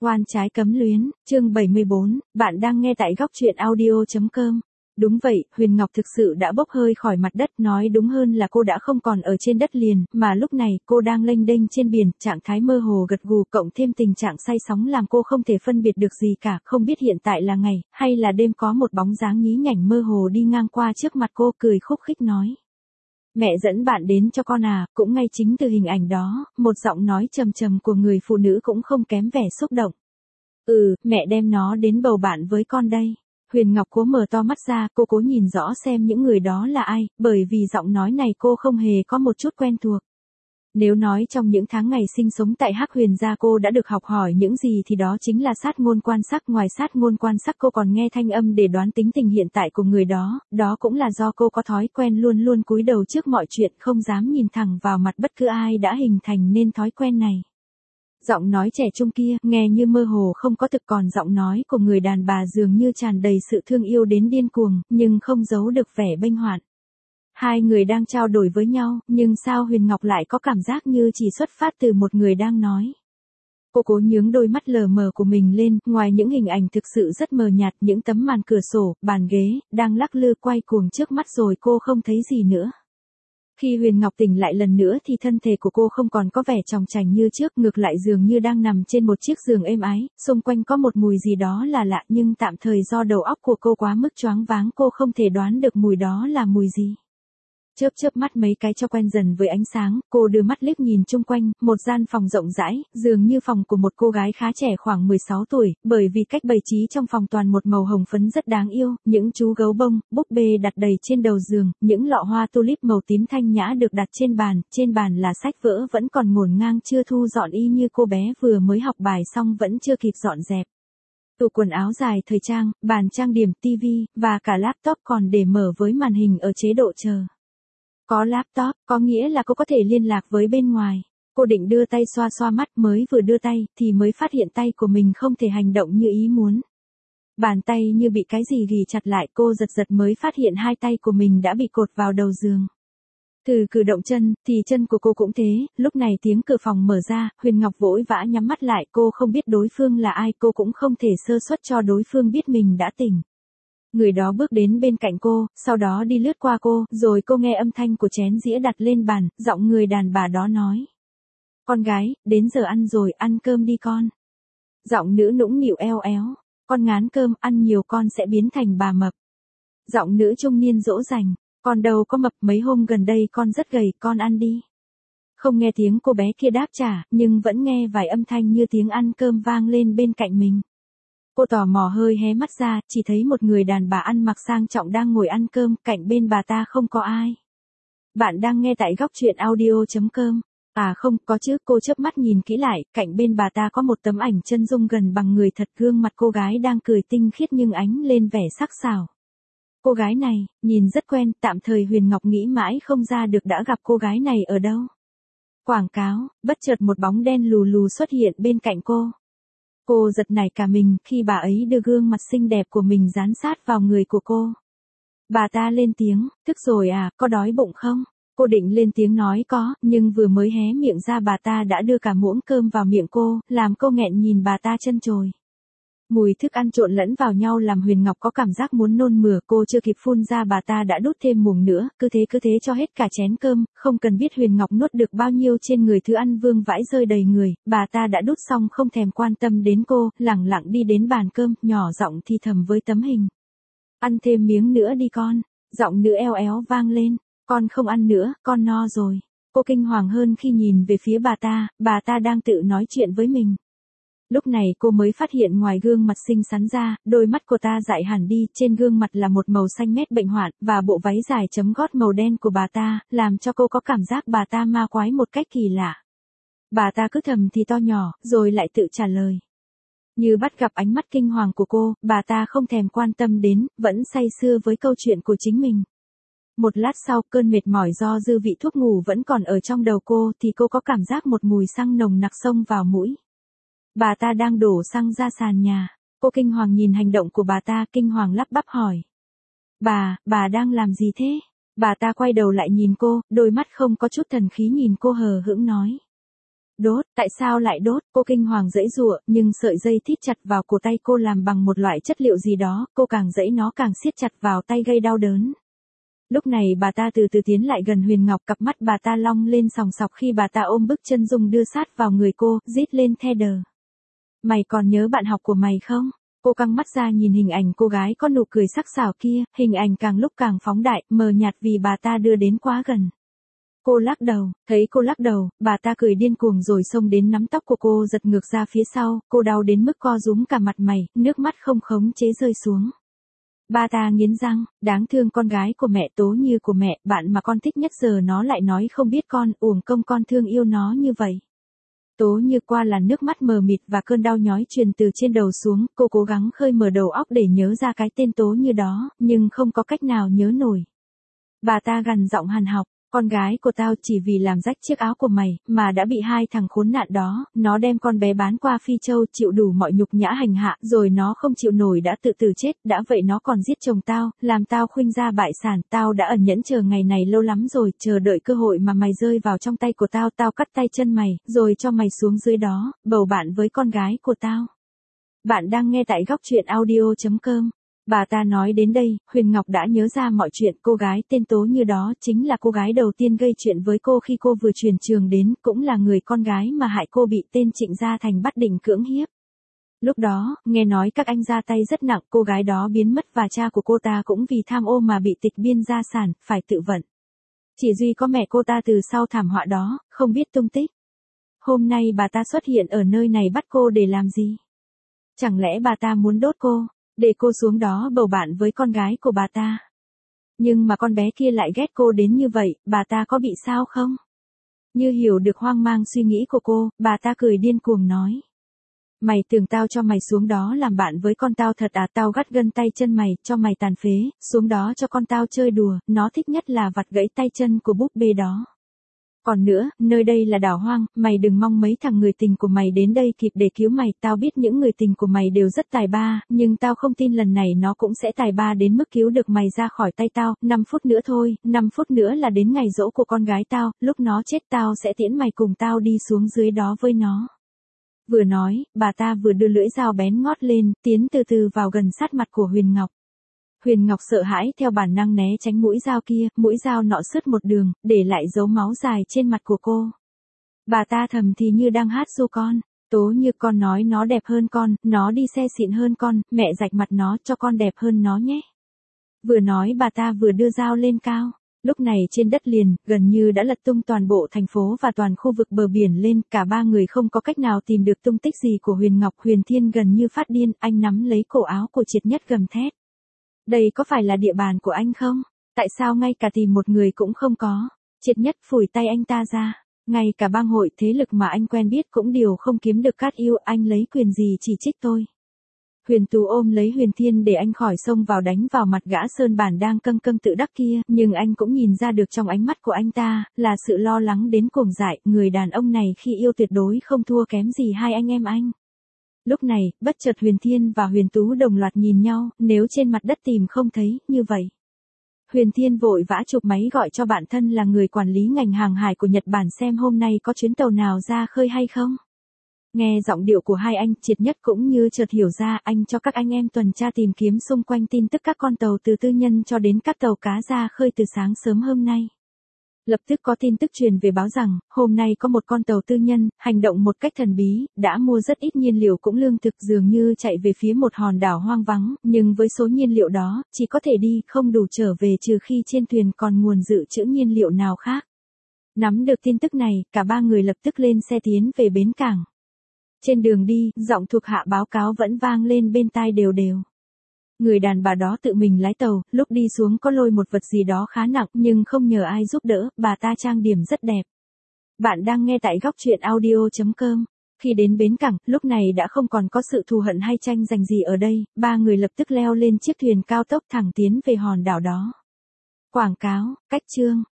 Oan trái cấm luyến, chương 74, bạn đang nghe tại góc truyện audio.com. Đúng vậy, Huyền Ngọc thực sự đã bốc hơi khỏi mặt đất, nói đúng hơn là cô đã không còn ở trên đất liền, mà lúc này cô đang lênh đênh trên biển, trạng thái mơ hồ gật gù cộng thêm tình trạng say sóng làm cô không thể phân biệt được gì cả, không biết hiện tại là ngày, hay là đêm. Có một bóng dáng nhí nhảnh mơ hồ đi ngang qua trước mặt cô, cười khúc khích nói. Mẹ dẫn bạn đến cho con à, cũng ngay chính từ hình ảnh đó, một giọng nói trầm trầm của người phụ nữ cũng không kém vẻ xúc động. Mẹ đem nó đến bầu bạn với con đây. Huyền Ngọc cố mở to mắt ra, cô cố nhìn rõ xem những người đó là ai, bởi vì giọng nói này cô không hề có một chút quen thuộc. Nếu nói trong những tháng ngày sinh sống tại Hắc Huyền gia cô đã được học hỏi những gì thì đó chính là sát ngôn quan sát. Ngoài sát ngôn quan sát cô còn nghe thanh âm để đoán tính tình hiện tại của người đó, đó cũng là do cô có thói quen luôn luôn cúi đầu trước mọi chuyện, không dám nhìn thẳng vào mặt bất cứ ai đã hình thành nên thói quen này. Giọng nói trẻ trung kia, nghe như mơ hồ không có thực, còn giọng nói của người đàn bà dường như tràn đầy sự thương yêu đến điên cuồng, nhưng không giấu được vẻ bênh hoạn. Hai người đang trao đổi với nhau, nhưng sao Huyền Ngọc lại có cảm giác như chỉ xuất phát từ một người đang nói. Cô cố nhướng đôi mắt lờ mờ của mình lên, ngoài những hình ảnh thực sự rất mờ nhạt, những tấm màn cửa sổ, bàn ghế, đang lắc lư quay cuồng trước mắt rồi cô không thấy gì nữa. Khi Huyền Ngọc tỉnh lại lần nữa thì thân thể của cô không còn có vẻ chòng chành như trước, ngược lại dường như đang nằm trên một chiếc giường êm ái, xung quanh có một mùi gì đó là lạ, nhưng tạm thời do đầu óc của cô quá mức choáng váng cô không thể đoán được mùi đó là mùi gì. Chớp mắt mấy cái cho quen dần với ánh sáng, cô đưa mắt liếc nhìn chung quanh, một gian phòng rộng rãi, dường như phòng của một cô gái khá trẻ khoảng 16 tuổi, bởi vì cách bày trí trong phòng toàn một màu hồng phấn rất đáng yêu, những chú gấu bông, búp bê đặt đầy trên đầu giường, những lọ hoa tulip màu tím thanh nhã được đặt trên bàn là sách vỡ vẫn còn ngổn ngang chưa thu dọn y như cô bé vừa mới học bài xong vẫn chưa kịp dọn dẹp. Tủ quần áo dài thời trang, bàn trang điểm, tivi, và cả laptop còn để mở với màn hình ở chế độ chờ. Có laptop, có nghĩa là cô có thể liên lạc với bên ngoài. Cô định đưa tay xoa xoa mắt, mới vừa đưa tay, thì mới phát hiện tay của mình không thể hành động như ý muốn. Bàn tay như bị cái gì ghì chặt lại, cô giật mới phát hiện hai tay của mình đã bị cột vào đầu giường. Từ cử động chân, thì chân của cô cũng thế, lúc này tiếng cửa phòng mở ra, Huyền Ngọc vội vã nhắm mắt lại, cô không biết đối phương là ai, cô cũng không thể sơ suất cho đối phương biết mình đã tỉnh. Người đó bước đến bên cạnh cô, sau đó đi lướt qua cô, rồi cô nghe âm thanh của chén dĩa đặt lên bàn, giọng người đàn bà đó nói. Con gái, đến giờ ăn rồi, ăn cơm đi con. Giọng nữ nũng nịu eo éo. Con ngán cơm, ăn nhiều con sẽ biến thành bà mập. Giọng nữ trung niên dỗ dành. Con đâu có mập, mấy hôm gần đây con rất gầy, con ăn đi. Không nghe tiếng cô bé kia đáp trả, nhưng vẫn nghe vài âm thanh như tiếng ăn cơm vang lên bên cạnh mình. Cô tò mò hơi hé mắt ra, chỉ thấy một người đàn bà ăn mặc sang trọng đang ngồi ăn cơm, cạnh bên bà ta không có ai. Bạn đang nghe tại góc truyện audio.com. À không, có chứ, cô chớp mắt nhìn kỹ lại, cạnh bên bà ta có một tấm ảnh chân dung gần bằng người thật, gương mặt cô gái đang cười tinh khiết nhưng ánh lên vẻ sắc sảo. Cô gái này, nhìn rất quen, tạm thời Huyền Ngọc nghĩ mãi không ra được đã gặp cô gái này ở đâu. Quảng cáo, bất chợt một bóng đen lù lù xuất hiện bên cạnh cô. Cô giật nảy cả mình khi bà ấy đưa gương mặt xinh đẹp của mình dán sát vào người của cô. Bà ta lên tiếng, thức rồi à, có đói bụng không? Cô định lên tiếng nói có, nhưng vừa mới hé miệng ra bà ta đã đưa cả muỗng cơm vào miệng cô, làm cô nghẹn nhìn bà ta trân trồi. Mùi thức ăn trộn lẫn vào nhau làm Huyền Ngọc có cảm giác muốn nôn mửa, cô chưa kịp phun ra bà ta đã đút thêm muỗng nữa, cứ thế cho hết cả chén cơm, không cần biết Huyền Ngọc nuốt được bao nhiêu trên người thứ ăn vương vãi rơi đầy người, bà ta đã đút xong không thèm quan tâm đến cô, lẳng lặng đi đến bàn cơm, nhỏ giọng thì thầm với tấm hình. Ăn thêm miếng nữa đi con, giọng nữ eo éo vang lên, con không ăn nữa, con no rồi. Cô kinh hoàng hơn khi nhìn về phía bà ta đang tự nói chuyện với mình. Lúc này cô mới phát hiện ngoài gương mặt xinh xắn ra, đôi mắt cô ta dại hẳn đi, trên gương mặt là một màu xanh mét bệnh hoạn, và bộ váy dài chấm gót màu đen của bà ta, làm cho cô có cảm giác bà ta ma quái một cách kỳ lạ. Bà ta cứ thầm thì to nhỏ, rồi lại tự trả lời. Như bắt gặp ánh mắt kinh hoàng của cô, bà ta không thèm quan tâm đến, vẫn say sưa với câu chuyện của chính mình. Một lát sau, cơn mệt mỏi do dư vị thuốc ngủ vẫn còn ở trong đầu cô, thì cô có cảm giác một mùi xăng nồng nặc xông vào mũi. Bà ta đang đổ xăng ra sàn nhà. Cô kinh hoàng nhìn hành động của bà ta, kinh hoàng lắp bắp hỏi. Bà đang làm gì thế? Bà ta quay đầu lại nhìn cô, đôi mắt không có chút thần khí nhìn cô hờ hững nói. Đốt, tại sao lại đốt? Cô kinh hoàng giãy giụa, nhưng sợi dây thít chặt vào cổ tay cô làm bằng một loại chất liệu gì đó, cô càng giãy nó càng siết chặt vào tay gây đau đớn. Lúc này bà ta từ từ tiến lại gần Huyền Ngọc, cặp mắt bà ta long lên sòng sọc khi bà ta ôm bức chân dung đưa sát vào người cô, rít lên the đờ. Mày còn nhớ bạn học của mày không? Cô căng mắt ra nhìn hình ảnh cô gái có nụ cười sắc sảo kia, hình ảnh càng lúc càng phóng đại, mờ nhạt vì bà ta đưa đến quá gần. Cô lắc đầu, thấy cô lắc đầu, bà ta cười điên cuồng rồi xông đến nắm tóc của cô giật ngược ra phía sau, cô đau đến mức co rúm cả mặt mày, nước mắt không khống chế rơi xuống. Bà ta nghiến răng, đáng thương con gái của mẹ, Tố Như của mẹ, bạn mà con thích nhất giờ nó lại nói không biết con, uổng công con thương yêu nó như vậy. Tố Như qua là nước mắt mờ mịt và cơn đau nhói truyền từ trên đầu xuống, cô cố gắng khơi mở đầu óc để nhớ ra cái tên Tố Như đó, nhưng không có cách nào nhớ nổi. Bà ta gằn giọng hằn học, con gái của tao chỉ vì làm rách chiếc áo của mày, mà đã bị hai thằng khốn nạn đó, nó đem con bé bán qua Phi Châu chịu đủ mọi nhục nhã hành hạ, rồi nó không chịu nổi đã tự tử chết, đã vậy nó còn giết chồng tao, làm tao khuynh gia bại sản, tao đã ẩn nhẫn chờ ngày này lâu lắm rồi, chờ đợi cơ hội mà mày rơi vào trong tay của tao, tao cắt tay chân mày, rồi cho mày xuống dưới đó, bầu bạn với con gái của tao. Bạn đang nghe tại góc truyện audio.com. Bà ta nói đến đây, Huyền Ngọc đã nhớ ra mọi chuyện, cô gái tên Tố Như đó chính là cô gái đầu tiên gây chuyện với cô khi cô vừa chuyển trường đến, cũng là người con gái mà hại cô bị tên Trịnh Gia Thành bắt định cưỡng hiếp. Lúc đó, nghe nói các anh ra tay rất nặng, cô gái đó biến mất và cha của cô ta cũng vì tham ô mà bị tịch biên gia sản, phải tự vận. Chỉ duy có mẹ cô ta từ sau thảm họa đó, không biết tung tích. Hôm nay bà ta xuất hiện ở nơi này bắt cô để làm gì? Chẳng lẽ bà ta muốn đốt cô? Để cô xuống đó bầu bạn với con gái của bà ta. Nhưng mà con bé kia lại ghét cô đến như vậy, bà ta có bị sao không? Như hiểu được hoang mang suy nghĩ của cô, bà ta cười điên cuồng nói. Mày tưởng tao cho mày xuống đó làm bạn với con tao thật à? Tao gắt gân tay chân mày, cho mày tàn phế, xuống đó cho con tao chơi đùa, nó thích nhất là vặt gãy tay chân của búp bê đó. Còn nữa, nơi đây là đảo hoang, mày đừng mong mấy thằng người tình của mày đến đây kịp để cứu mày, tao biết những người tình của mày đều rất tài ba, nhưng tao không tin lần này nó cũng sẽ tài ba đến mức cứu được mày ra khỏi tay tao, 5 phút nữa thôi, 5 phút nữa là đến ngày giỗ của con gái tao, lúc nó chết tao sẽ tiễn mày cùng tao đi xuống dưới đó với nó. Vừa nói, bà ta vừa đưa lưỡi dao bén ngót lên, tiến từ từ vào gần sát mặt của Huyền Ngọc. Huyền Ngọc sợ hãi theo bản năng né tránh mũi dao kia, mũi dao nọ sứt một đường, để lại dấu máu dài trên mặt của cô. Bà ta thầm thì như đang hát ru con, Tố Như con nói nó đẹp hơn con, nó đi xe xịn hơn con, mẹ rạch mặt nó cho con đẹp hơn nó nhé. Vừa nói bà ta vừa đưa dao lên cao. Lúc này trên đất liền, gần như đã lật tung toàn bộ thành phố và toàn khu vực bờ biển lên, cả ba người không có cách nào tìm được tung tích gì của Huyền Ngọc. Huyền Thiên gần như phát điên, anh nắm lấy cổ áo của Triệt Nhất gầm thét. Đây có phải là địa bàn của anh không? Tại sao ngay cả tìm một người cũng không có? Triệt Nhất phủi tay anh ta ra. Ngay cả bang hội thế lực mà anh quen biết cũng đều không kiếm được cát yêu, anh lấy quyền gì chỉ trích tôi? Huyền Tú ôm lấy Huyền Thiên để anh khỏi xông vào đánh vào mặt gã Sơn Bản đang câng câng tự đắc kia, nhưng anh cũng nhìn ra được trong ánh mắt của anh ta, là sự lo lắng đến cuồng dại, người đàn ông này khi yêu tuyệt đối không thua kém gì hai anh em anh. Lúc này, bất chợt Huyền Thiên và Huyền Tú đồng loạt nhìn nhau, nếu trên mặt đất tìm không thấy, như vậy. Huyền Thiên vội vã chụp máy gọi cho bạn thân là người quản lý ngành hàng hải của Nhật Bản xem hôm nay có chuyến tàu nào ra khơi hay không. Nghe giọng điệu của hai anh, Triệt Nhất cũng như chợt hiểu ra, anh cho các anh em tuần tra tìm kiếm xung quanh tin tức các con tàu từ tư nhân cho đến các tàu cá ra khơi từ sáng sớm hôm nay. Lập tức có tin tức truyền về báo rằng, hôm nay có một con tàu tư nhân, hành động một cách thần bí, đã mua rất ít nhiên liệu cũng lương thực dường như chạy về phía một hòn đảo hoang vắng, nhưng với số nhiên liệu đó, chỉ có thể đi, không đủ trở về trừ khi trên thuyền còn nguồn dự trữ nhiên liệu nào khác. Nắm được tin tức này, cả ba người lập tức lên xe tiến về bến cảng. Trên đường đi, giọng thuộc hạ báo cáo vẫn vang lên bên tai đều đều. Người đàn bà đó tự mình lái tàu, lúc đi xuống có lôi một vật gì đó khá nặng nhưng không nhờ ai giúp đỡ, bà ta trang điểm rất đẹp. Bạn đang nghe tại góc truyện audio.com. Khi đến bến cảng, lúc này đã không còn có sự thù hận hay tranh giành gì ở đây, ba người lập tức leo lên chiếc thuyền cao tốc thẳng tiến về hòn đảo đó. Quảng cáo, cách chương.